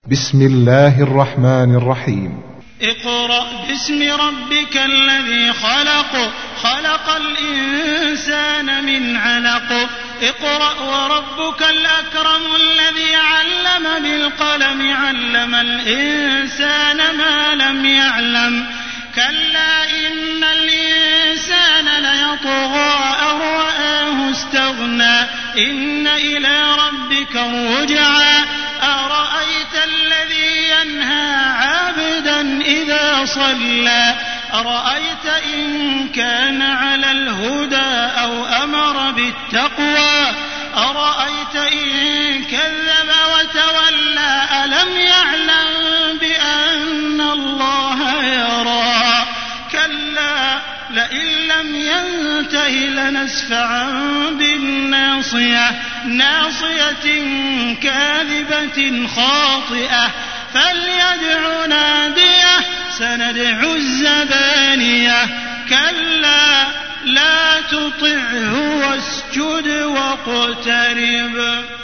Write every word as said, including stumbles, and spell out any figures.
بسم الله الرحمن الرحيم. اقرأ باسم ربك الذي خلق خلق الإنسان من علق اقرأ وربك الأكرم الذي علم بالقلم علم الإنسان ما لم يعلم كلا إن الإنسان ليطغى أن رآه استغنى إن إلى ربك الرجعى أرأيت الذي ينهى عبدا إذا صلى أرأيت إن كان على الهدى أو أمر بالتقوى أرأيت إن كذب وتولى ألم يعلم بأن الله يرى كلا لئن لم ينته لنسفعا بالناصية ناصية كاذبة خاطئة فليدع ناديه سندع الزبانية كلا لا تطعه واسجد واقترب.